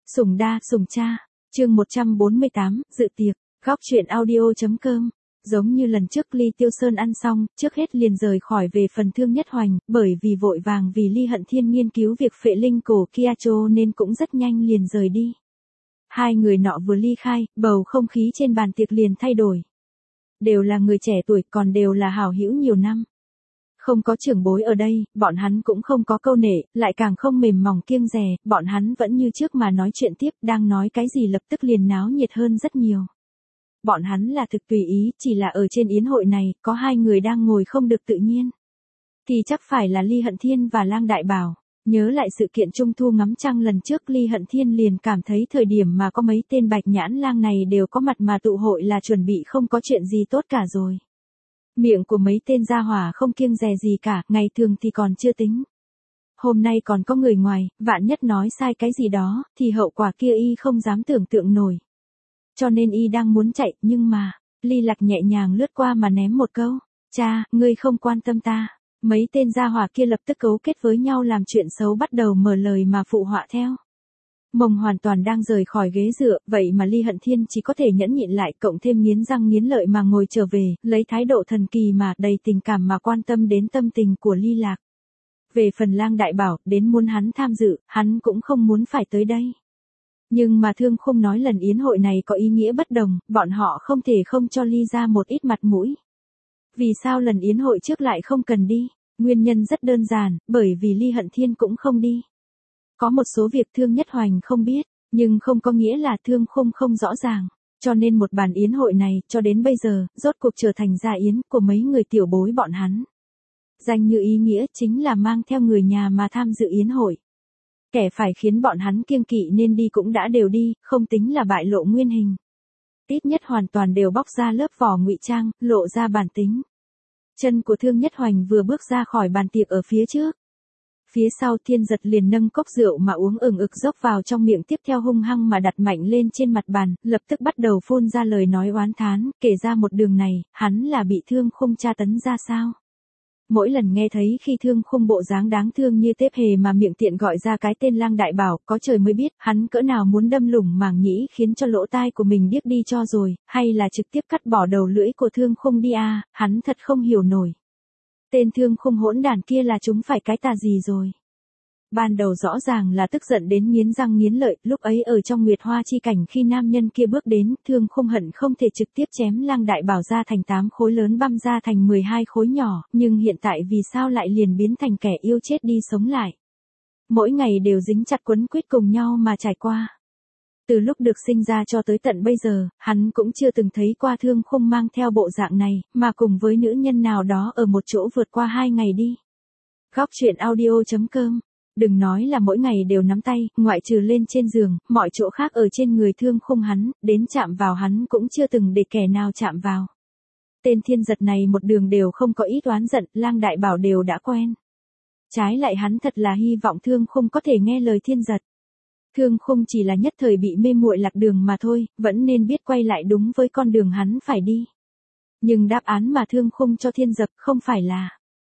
Sủng đa, sủng cha. Chương 148, dự tiệc. Góc truyện audio.com. Giống như lần trước Ly Tiêu Sơn ăn xong, trước hết liền rời khỏi về phần Thương Nhất Hoành, bởi vì vội vàng vì Ly Hận Thiên nghiên cứu việc phệ linh cổ Kiacho nên cũng rất nhanh liền rời đi. Hai người nọ vừa ly khai, bầu không khí trên bàn tiệc liền thay đổi. Đều là người trẻ tuổi, còn đều là hảo hữu nhiều năm. Không có trưởng bối ở đây, bọn hắn cũng không có câu nệ, lại càng không mềm mỏng kiêng dè, bọn hắn vẫn như trước mà nói chuyện tiếp, đang nói cái gì lập tức liền náo nhiệt hơn rất nhiều. Bọn hắn là thực tùy ý, chỉ là ở trên yến hội này, có hai người đang ngồi không được tự nhiên. Thì chắc phải là Ly Hận Thiên và Lang Đại Bảo. Nhớ lại sự kiện Trung Thu ngắm trăng lần trước, Ly Hận Thiên liền cảm thấy thời điểm mà có mấy tên bạch nhãn lang này đều có mặt mà tụ hội là chuẩn bị không có chuyện gì tốt cả rồi. Miệng của mấy tên gia hỏa không kiêng dè gì cả, ngày thường thì còn chưa tính. Hôm nay còn có người ngoài, vạn nhất nói sai cái gì đó, thì hậu quả kia y không dám tưởng tượng nổi. Cho nên y đang muốn chạy, nhưng mà, Ly Lạc nhẹ nhàng lướt qua mà ném một câu, cha, ngươi không quan tâm ta. Mấy tên gia hỏa kia lập tức cấu kết với nhau làm chuyện xấu, bắt đầu mở lời mà phụ họa theo. Mông hoàn toàn đang rời khỏi ghế dựa, vậy mà Ly Hận Thiên chỉ có thể nhẫn nhịn lại, cộng thêm nghiến răng nghiến lợi mà ngồi trở về, lấy thái độ thần kỳ mà đầy tình cảm mà quan tâm đến tâm tình của Ly Lạc. Về phần Lang Đại Bảo, đến muốn hắn tham dự, hắn cũng không muốn phải tới đây. Nhưng mà Thương Khung nói lần yến hội này có ý nghĩa bất đồng, bọn họ không thể không cho Ly ra một ít mặt mũi. Vì sao lần yến hội trước lại không cần đi? Nguyên nhân rất đơn giản, bởi vì Ly Hận Thiên cũng không đi. Có một số việc Thương Nhất Hoành không biết, nhưng không có nghĩa là Thương Khung không rõ ràng. Cho nên một bàn yến hội này, cho đến bây giờ, rốt cuộc trở thành gia yến của mấy người tiểu bối bọn hắn. Danh như ý nghĩa chính là mang theo người nhà mà tham dự yến hội. Kẻ phải khiến bọn hắn kiêng kỵ nên đi cũng đã đều đi, không tính là bại lộ nguyên hình. Ít nhất hoàn toàn đều bóc ra lớp vỏ ngụy trang, lộ ra bản tính. Chân của Thương Nhất Hoành vừa bước ra khỏi bàn tiệc ở phía trước. Phía sau Thiên Giật liền nâng cốc rượu mà uống ực dốc vào trong miệng, tiếp theo hung hăng mà đặt mạnh lên trên mặt bàn, lập tức bắt đầu phun ra lời nói oán thán, kể ra một đường này, hắn là bị Thương Khung tra tấn ra sao. Mỗi lần nghe thấy khi Thương Khung bộ dáng đáng thương như tép hề mà miệng tiện gọi ra cái tên Lang Đại Bảo, có trời mới biết hắn cỡ nào muốn đâm lủng màng nhĩ khiến cho lỗ tai của mình điếc đi cho rồi, hay là trực tiếp cắt bỏ đầu lưỡi của Thương Khung đi à, hắn thật không hiểu nổi. Tên Thương Khung hỗn đản kia là chúng phải cái tà gì rồi. Ban đầu rõ ràng là tức giận đến nghiến răng nghiến lợi, lúc ấy ở trong Nguyệt Hoa chi cảnh khi nam nhân kia bước đến, Thương Khung hận không thể trực tiếp chém Lang Đại Bảo ra thành 8 khối lớn băm ra thành 12 khối nhỏ, nhưng hiện tại vì sao lại liền biến thành kẻ yêu chết đi sống lại. Mỗi ngày đều dính chặt quấn quýt cùng nhau mà trải qua. Từ lúc được sinh ra cho tới tận bây giờ, hắn cũng chưa từng thấy qua Thương Khung mang theo bộ dạng này, mà cùng với nữ nhân nào đó ở một chỗ vượt qua 2 ngày đi. Góc truyện audio.com. Đừng nói là mỗi ngày đều nắm tay, ngoại trừ lên trên giường, mọi chỗ khác ở trên người Thương Khung hắn, đến chạm vào hắn cũng chưa từng để kẻ nào chạm vào. Tên Thiên Giật này một đường đều không có ít oán giận, Lang Đại Bảo đều đã quen. Trái lại hắn thật là hy vọng Thương Khung có thể nghe lời Thiên Giật. Thương Khung chỉ là nhất thời bị mê muội lạc đường mà thôi, vẫn nên biết quay lại đúng với con đường hắn phải đi. Nhưng đáp án mà Thương Khung cho Thiên Giật không phải là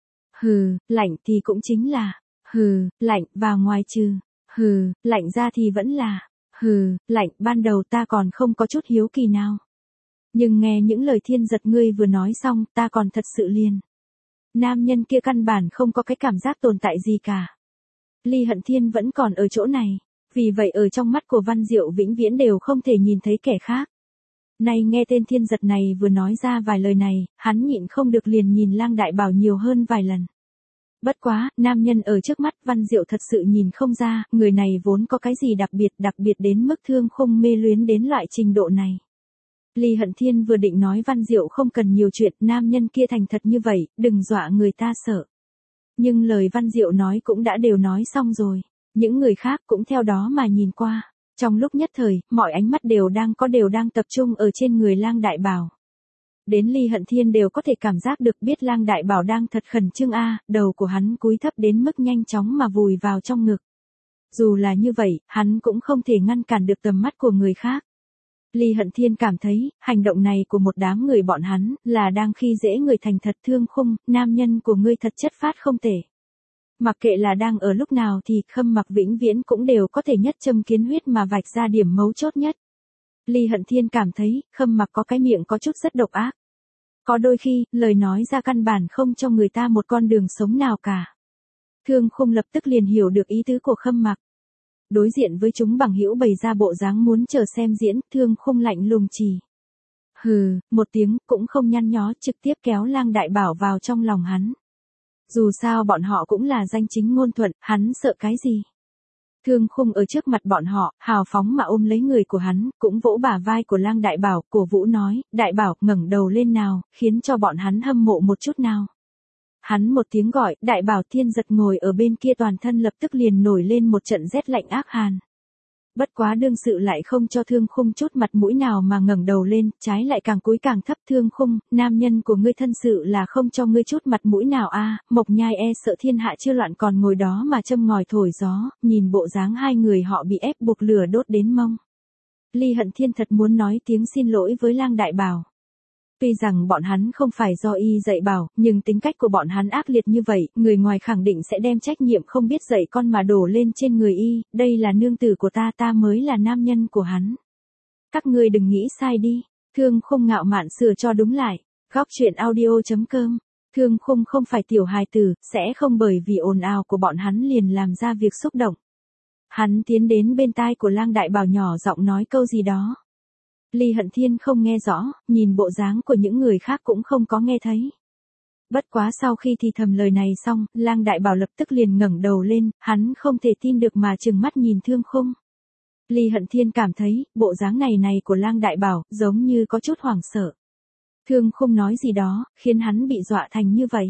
hừ, lạnh thì cũng chính là hừ, lạnh, và ngoài trừ hừ, lạnh ra thì vẫn là hừ, lạnh. Ban đầu ta còn không có chút hiếu kỳ nào. Nhưng nghe những lời Thiên Giật ngươi vừa nói xong, ta còn thật sự liền. Nam nhân kia căn bản không có cái cảm giác tồn tại gì cả. Ly Hận Thiên vẫn còn ở chỗ này. Vì vậy ở trong mắt của Văn Diệu vĩnh viễn đều không thể nhìn thấy kẻ khác. Nay nghe tên Thiên Giật này vừa nói ra vài lời này, hắn nhịn không được liền nhìn Lang Đại Bảo nhiều hơn vài lần. Bất quá, nam nhân ở trước mắt Văn Diệu thật sự nhìn không ra, người này vốn có cái gì đặc biệt đến mức Thương Khung mê luyến đến loại trình độ này. Ly Hận Thiên vừa định nói Văn Diệu không cần nhiều chuyện, nam nhân kia thành thật như vậy, đừng dọa người ta sợ. Nhưng lời Văn Diệu nói cũng đã đều nói xong rồi. Những người khác cũng theo đó mà nhìn qua. Trong lúc nhất thời, mọi ánh mắt đều đang tập trung ở trên người Lang Đại Bảo. Đến Ly Hận Thiên đều có thể cảm giác được biết Lang Đại Bảo đang thật khẩn trương đầu của hắn cúi thấp đến mức nhanh chóng mà vùi vào trong ngực. Dù là như vậy, hắn cũng không thể ngăn cản được tầm mắt của người khác. Ly Hận Thiên cảm thấy, hành động này của một đám người bọn hắn, là đang khi dễ người thành thật. Thương Khung, nam nhân của ngươi thật chất phát không tệ. Mặc kệ là đang ở lúc nào thì Khâm Mặc vĩnh viễn cũng đều có thể nhất châm kiến huyết mà vạch ra điểm mấu chốt nhất. Ly Hận Thiên cảm thấy, Khâm Mặc có cái miệng có chút rất độc ác. Có đôi khi, lời nói ra căn bản không cho người ta một con đường sống nào cả. Thương Khung lập tức liền hiểu được ý tứ của Khâm Mặc. Đối diện với chúng bằng hữu bày ra bộ dáng muốn chờ xem diễn, Thương Khung lạnh lùng chỉ. Hừ, một tiếng cũng không nhăn nhó, trực tiếp kéo Lang Đại Bảo vào trong lòng hắn. Dù sao bọn họ cũng là danh chính ngôn thuận, hắn sợ cái gì. Thương Khung ở trước mặt bọn họ, hào phóng mà ôm lấy người của hắn, cũng vỗ bả vai của Lang Đại Bảo, cổ vũ nói, Đại Bảo, ngẩng đầu lên nào, khiến cho bọn hắn hâm mộ một chút nào. Hắn một tiếng gọi, Đại Bảo Thiên Giật ngồi ở bên kia toàn thân lập tức liền nổi lên một trận rét lạnh ác hàn. Bất quá đương sự lại không cho Thương Khung chút mặt mũi nào mà ngẩng đầu lên, trái lại càng cúi càng thấp. Thương Khung, nam nhân của ngươi thân sự là không cho ngươi chút mặt mũi nào a. Mộc Nhai e sợ thiên hạ chưa loạn còn ngồi đó mà châm ngòi thổi gió, nhìn bộ dáng hai người họ bị ép buộc lửa đốt đến mông. Ly Hận Thiên thật muốn nói tiếng xin lỗi với Lang Đại Bảo. Tuy rằng bọn hắn không phải do y dạy bảo, nhưng tính cách của bọn hắn ác liệt như vậy, người ngoài khẳng định sẽ đem trách nhiệm không biết dạy con mà đổ lên trên người y, đây là nương tử của ta, ta mới là nam nhân của hắn. Các ngươi đừng nghĩ sai đi, Thương Khung ngạo mạn sửa cho đúng lại, góc truyện audio.com, Thương Khung không phải tiểu hài tử, sẽ không bởi vì ồn ào của bọn hắn liền làm ra việc xúc động. Hắn tiến đến bên tai của Lang Đại Bảo nhỏ giọng nói câu gì đó. Ly Hận Thiên không nghe rõ, nhìn bộ dáng của những người khác cũng không có nghe thấy. Bất quá sau khi thì thầm lời này xong, Lang Đại Bảo lập tức liền ngẩng đầu lên, hắn không thể tin được mà trừng mắt nhìn Thương Khung. Ly Hận Thiên cảm thấy, bộ dáng này của Lang Đại Bảo, giống như có chút hoảng sợ. Thương Khung nói gì đó, khiến hắn bị dọa thành như vậy.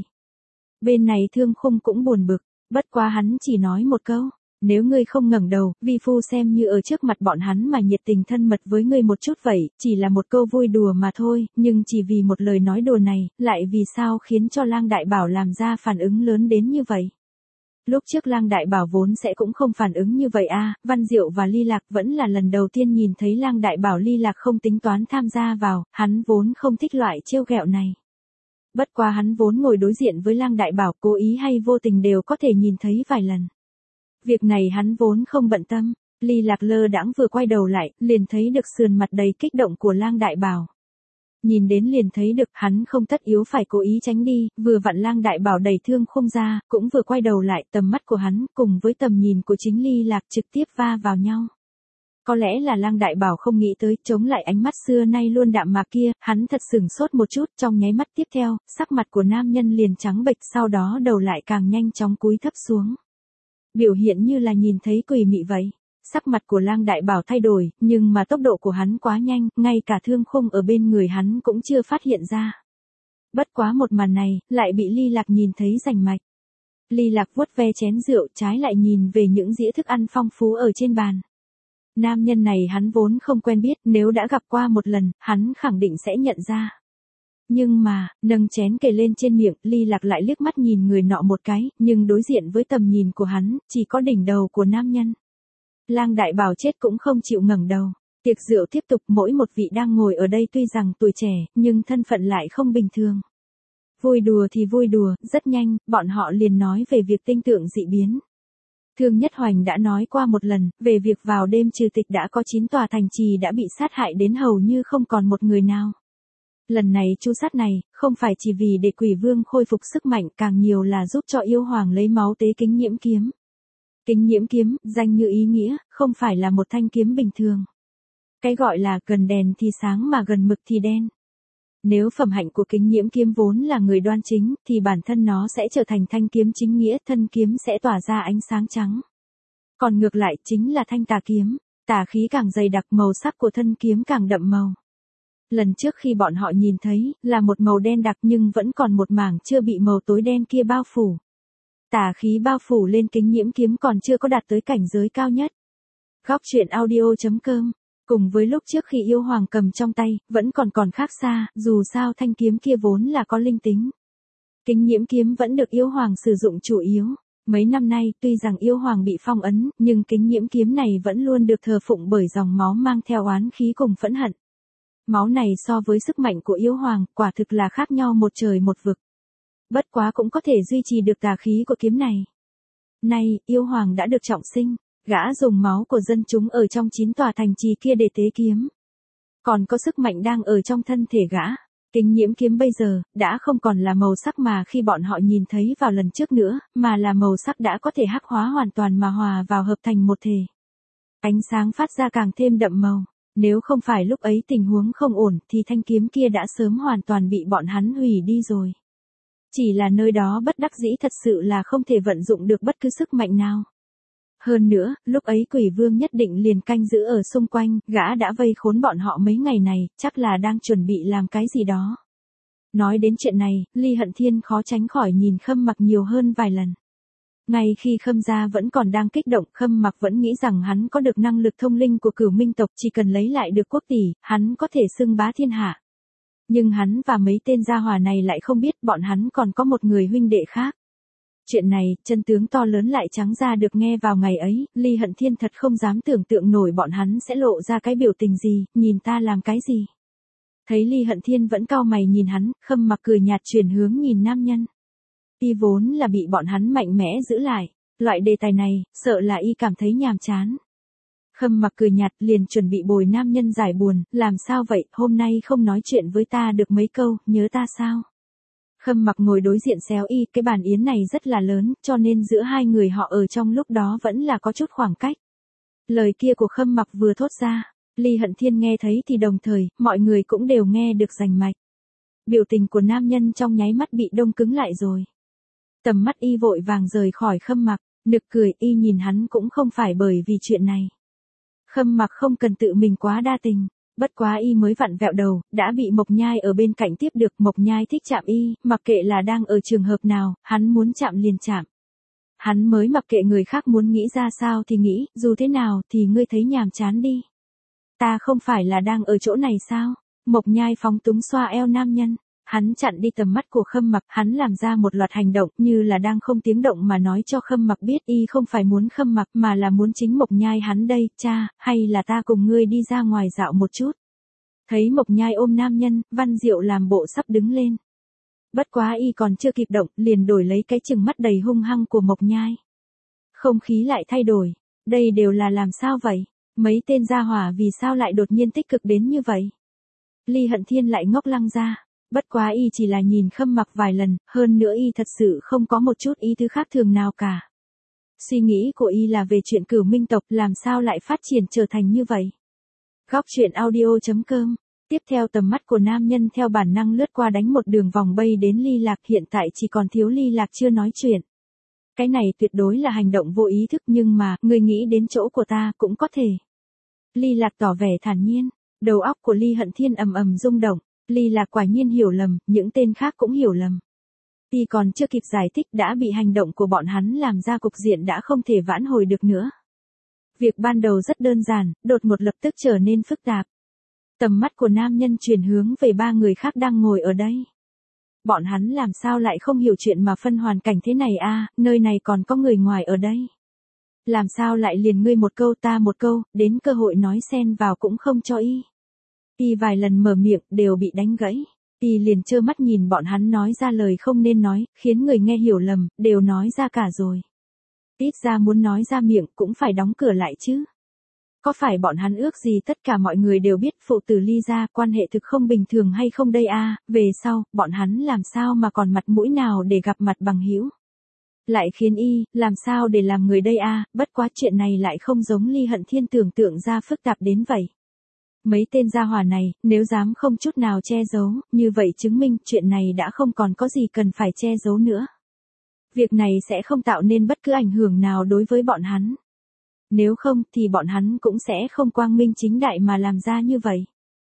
Bên này Thương Khung cũng buồn bực, bất quá hắn chỉ nói một câu. Nếu ngươi không ngẩng đầu, vi phu xem như ở trước mặt bọn hắn mà nhiệt tình thân mật với ngươi một chút vậy, chỉ là một câu vui đùa mà thôi, nhưng chỉ vì một lời nói đùa này, lại vì sao khiến cho Lang Đại Bảo làm ra phản ứng lớn đến như vậy. Lúc trước Lang Đại Bảo vốn sẽ cũng không phản ứng như vậy a. Văn Diệu và Ly Lạc vẫn là lần đầu tiên nhìn thấy Lang Đại Bảo Ly Lạc không tính toán tham gia vào, hắn vốn không thích loại trêu ghẹo này. Bất quá hắn vốn ngồi đối diện với Lang Đại Bảo, cố ý hay vô tình đều có thể nhìn thấy vài lần. Việc này hắn vốn không bận tâm, Ly Lạc lơ đãng vừa quay đầu lại, liền thấy được sườn mặt đầy kích động của Lang Đại Bảo. Nhìn đến liền thấy được hắn không tất yếu phải cố ý tránh đi, vừa vặn Lang Đại Bảo đẩy Thương Khung ra, cũng vừa quay đầu lại, tầm mắt của hắn cùng với tầm nhìn của chính Ly Lạc trực tiếp va vào nhau. Có lẽ là Lang Đại Bảo không nghĩ tới, chống lại ánh mắt xưa nay luôn đạm mạc kia, hắn thật sửng sốt một chút, trong nháy mắt tiếp theo, sắc mặt của nam nhân liền trắng bệch, sau đó đầu lại càng nhanh chóng cúi thấp xuống. Biểu hiện như là nhìn thấy quỷ mị vậy. Sắc mặt của Lang Đại Bảo thay đổi, nhưng mà tốc độ của hắn quá nhanh, ngay cả Thương Khung ở bên người hắn cũng chưa phát hiện ra. Bất quá một màn này, lại bị Ly Lạc nhìn thấy rành mạch. Ly Lạc vuốt ve chén rượu, trái lại nhìn về những dĩa thức ăn phong phú ở trên bàn. Nam nhân này hắn vốn không quen biết, nếu đã gặp qua một lần, hắn khẳng định sẽ nhận ra. Nhưng mà, nâng chén kề lên trên miệng, Ly Lạc lại liếc mắt nhìn người nọ một cái, nhưng đối diện với tầm nhìn của hắn, chỉ có đỉnh đầu của nam nhân. Lang Đại Bảo chết cũng không chịu ngẩng đầu. Tiệc rượu tiếp tục, mỗi một vị đang ngồi ở đây tuy rằng tuổi trẻ, nhưng thân phận lại không bình thường. Vui đùa thì vui đùa, rất nhanh, bọn họ liền nói về việc tinh tượng dị biến. Thương Nhất Hoành đã nói qua một lần, về việc vào đêm trừ tịch đã có 9 tòa thành trì đã bị sát hại đến hầu như không còn một người nào. Lần này chu sát này, không phải chỉ vì để Quỷ Vương khôi phục sức mạnh, càng nhiều là giúp cho yêu hoàng lấy máu tế Kính Nhiễm kiếm. Kính Nhiễm kiếm, danh như ý nghĩa, không phải là một thanh kiếm bình thường. Cái gọi là gần đèn thì sáng mà gần mực thì đen. Nếu phẩm hạnh của Kính Nhiễm kiếm vốn là người đoan chính, thì bản thân nó sẽ trở thành thanh kiếm chính nghĩa, thân kiếm sẽ tỏa ra ánh sáng trắng. Còn ngược lại chính là thanh tà kiếm, tà khí càng dày đặc, màu sắc của thân kiếm càng đậm màu. Lần trước khi bọn họ nhìn thấy, là một màu đen đặc nhưng vẫn còn một mảng chưa bị màu tối đen kia bao phủ. Tà khí bao phủ lên Kính Nhiễm kiếm còn chưa có đạt tới cảnh giới cao nhất. Góc truyện audio.com. Cùng với lúc trước khi yêu hoàng cầm trong tay, vẫn còn khác xa, dù sao thanh kiếm kia vốn là có linh tính. Kính Nhiễm kiếm vẫn được yêu hoàng sử dụng chủ yếu. Mấy năm nay, tuy rằng yêu hoàng bị phong ấn, nhưng Kính Nhiễm kiếm này vẫn luôn được thờ phụng bởi dòng máu mang theo oán khí cùng phẫn hận. Máu này so với sức mạnh của yêu hoàng, quả thực là khác nhau một trời một vực. Bất quá cũng có thể duy trì được tà khí của kiếm này. Nay, yêu hoàng đã được trọng sinh, gã dùng máu của dân chúng ở trong 9 tòa thành trì kia để tế kiếm. Còn có sức mạnh đang ở trong thân thể gã. Kính nhiễm kiếm bây giờ, đã không còn là màu sắc mà khi bọn họ nhìn thấy vào lần trước nữa, mà là màu sắc đã có thể hắc hóa hoàn toàn mà hòa vào hợp thành một thể. Ánh sáng phát ra càng thêm đậm màu. Nếu không phải lúc ấy tình huống không ổn thì thanh kiếm kia đã sớm hoàn toàn bị bọn hắn hủy đi rồi. Chỉ là nơi đó bất đắc dĩ thật sự là không thể vận dụng được bất cứ sức mạnh nào. Hơn nữa, lúc ấy quỷ vương nhất định liền canh giữ ở xung quanh, gã đã vây khốn bọn họ mấy ngày này, chắc là đang chuẩn bị làm cái gì đó. Nói đến chuyện này, Ly Hận Thiên khó tránh khỏi nhìn Khâm Mặc nhiều hơn vài lần. Ngay khi Khâm gia vẫn còn đang kích động, Khâm Mặc vẫn nghĩ rằng hắn có được năng lực thông linh của Cửu Minh tộc, chỉ cần lấy lại được quốc tỷ, hắn có thể xưng bá thiên hạ. Nhưng hắn và mấy tên gia hỏa này lại không biết bọn hắn còn có một người huynh đệ khác. Chuyện này, chân tướng to lớn lại trắng ra được nghe vào ngày ấy, Ly Hận Thiên thật không dám tưởng tượng nổi bọn hắn sẽ lộ ra cái biểu tình gì, nhìn ta làm cái gì. Thấy Ly Hận Thiên vẫn cau mày nhìn hắn, Khâm Mặc cười nhạt chuyển hướng nhìn nam nhân. Y vốn là bị bọn hắn mạnh mẽ giữ lại, loại đề tài này, sợ là y cảm thấy nhàm chán. Khâm Mặc cười nhạt liền chuẩn bị bồi nam nhân giải buồn, làm sao vậy, hôm nay không nói chuyện với ta được mấy câu, nhớ ta sao? Khâm Mặc ngồi đối diện xéo y, cái bàn yến này rất là lớn, cho nên giữa hai người họ ở trong lúc đó vẫn là có chút khoảng cách. Lời kia của Khâm Mặc vừa thốt ra, Ly Hận Thiên nghe thấy thì đồng thời, mọi người cũng đều nghe được rành mạch. Biểu tình của nam nhân trong nháy mắt bị đông cứng lại rồi. Tầm mắt y vội vàng rời khỏi Khâm Mặc, nực cười y nhìn hắn cũng không phải bởi vì chuyện này. Khâm Mặc không cần tự mình quá đa tình. Bất quá y mới vặn vẹo đầu, đã bị Mộc Nhai ở bên cạnh tiếp được. Mộc Nhai thích chạm y, mặc kệ là đang ở trường hợp nào, hắn muốn chạm liền chạm. Hắn mới mặc kệ người khác muốn nghĩ ra sao thì nghĩ, dù thế nào thì ngươi thấy nhàm chán đi. Ta không phải là đang ở chỗ này sao? Mộc Nhai phóng túng xoa eo nam nhân. Hắn chặn đi tầm mắt của Khâm Mặc, hắn làm ra một loạt hành động như là đang không tiếng động mà nói cho Khâm Mặc biết y không phải muốn Khâm Mặc mà là muốn chính Mộc Nhai hắn đây, cha, hay là ta cùng ngươi đi ra ngoài dạo một chút. Thấy Mộc Nhai ôm nam nhân, Văn Diệu làm bộ sắp đứng lên. Bất quá y còn chưa kịp động, liền đổi lấy cái chừng mắt đầy hung hăng của Mộc Nhai. Không khí lại thay đổi, đây đều là làm sao vậy? Mấy tên gia hỏa vì sao lại đột nhiên tích cực đến như vậy? Ly Hận Thiên lại ngốc lăng ra. Bất quá y chỉ là nhìn Khâm Mặc vài lần, hơn nữa y thật sự không có một chút ý tứ khác thường nào cả. Suy nghĩ của y là về chuyện Cửu Minh tộc làm sao lại phát triển trở thành như vậy. Góc truyện audio.com. Tiếp theo tầm mắt của nam nhân theo bản năng lướt qua đánh một đường vòng bay đến Ly Lạc, hiện tại chỉ còn thiếu Ly Lạc chưa nói chuyện. Cái này tuyệt đối là hành động vô ý thức nhưng mà, người nghĩ đến chỗ của ta cũng có thể. Ly Lạc tỏ vẻ thản nhiên, đầu óc của Ly Hận Thiên ầm ầm rung động. Ly Lạc quả nhiên hiểu lầm, những tên khác cũng hiểu lầm. Y còn chưa kịp giải thích đã bị hành động của bọn hắn làm ra cục diện đã không thể vãn hồi được nữa. Việc ban đầu rất đơn giản, đột ngột lập tức trở nên phức tạp. Tầm mắt của nam nhân chuyển hướng về ba người khác đang ngồi ở đây. Bọn hắn làm sao lại không hiểu chuyện mà phân hoàn cảnh thế này a, nơi này còn có người ngoài ở đây. Làm sao lại liền ngươi một câu ta một câu, đến cơ hội nói xen vào cũng không cho y. Y vài lần mở miệng đều bị đánh gãy. Y liền trơ mắt nhìn bọn hắn nói ra lời không nên nói, khiến người nghe hiểu lầm, đều nói ra cả rồi. Ít ra muốn nói ra miệng cũng phải đóng cửa lại chứ. Có phải bọn hắn ước gì tất cả mọi người đều biết phụ tử Ly gia quan hệ thực không bình thường hay không đây a? Về sau, bọn hắn làm sao mà còn mặt mũi nào để gặp mặt bằng hữu? Lại khiến y, làm sao để làm người đây a? Bất quá chuyện này lại không giống Ly Hận Thiên tưởng tượng ra phức tạp đến vậy. Mấy tên gia hỏa này, nếu dám không chút nào che giấu, như vậy chứng minh chuyện này đã không còn có gì cần phải che giấu nữa. Việc này sẽ không tạo nên bất cứ ảnh hưởng nào đối với bọn hắn. Nếu không thì bọn hắn cũng sẽ không quang minh chính đại mà làm ra như vậy.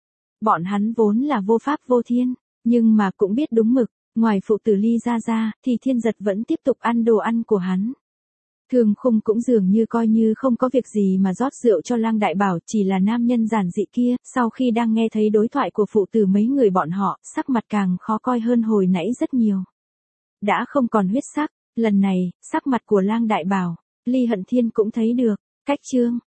Bọn hắn vốn là vô pháp vô thiên, nhưng mà cũng biết đúng mực, ngoài phụ tử Ly gia ra, thì Thiên Giật vẫn tiếp tục ăn đồ ăn của hắn. Thường Khung cũng dường như coi như không có việc gì mà rót rượu cho Lang Đại Bảo, chỉ là nam nhân giản dị kia, sau khi đang nghe thấy đối thoại của phụ tử mấy người bọn họ, sắc mặt càng khó coi hơn hồi nãy rất nhiều. Đã không còn huyết sắc, lần này, sắc mặt của Lang Đại Bảo, Ly Hận Thiên cũng thấy được, cách chương.